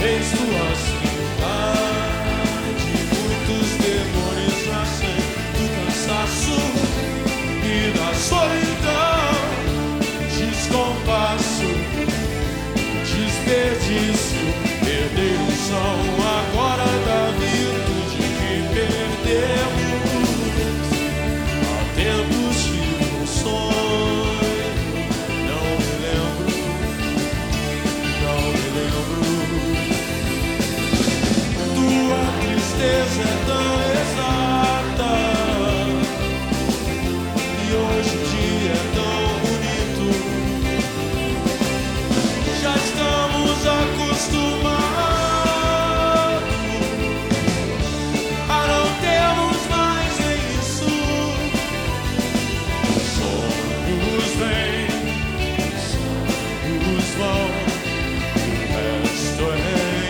Eis tua cidade, muitos demônios nascem do cansaço e da solidão, descompasso, desperdício, herdeiros são agora da virtude que perdemos. Há tempos tive um sonho, não me lembro. Tua tristeza é tão exata e hoje o dia é tão bonito. Já estamos acostumados a não termos mais nem isso. Sonhos vêm, sonhos vão, o resto é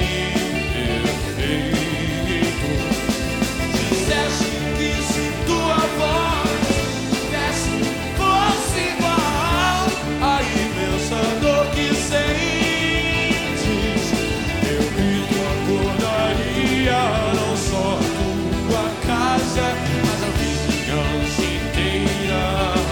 imperfeito. Disseste que se tua voz fosse igual à imensa dor que sentes, teu grito acordaria não só tua casa, mas a vizinhança inteira.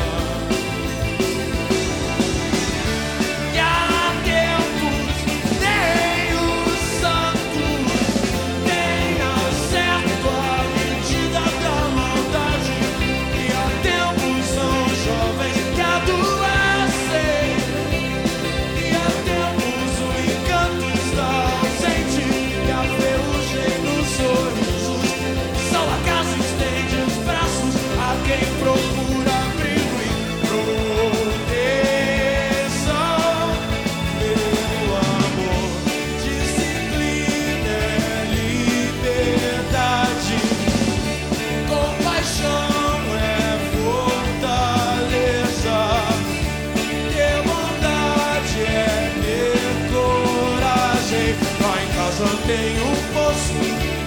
E há tempos nem os santos têm acerto à medida da maldade. E há tempos são jovens que adoecem. E há tempos o encanto está ausente. E a ferrugem nos sorrisos são acaso estende os braços a quem procura abrigo e proteção. Meu amor, disciplina é liberdade, compaixão é fortaleza, ter bondade é ter coragem. Lá em casa tem um poço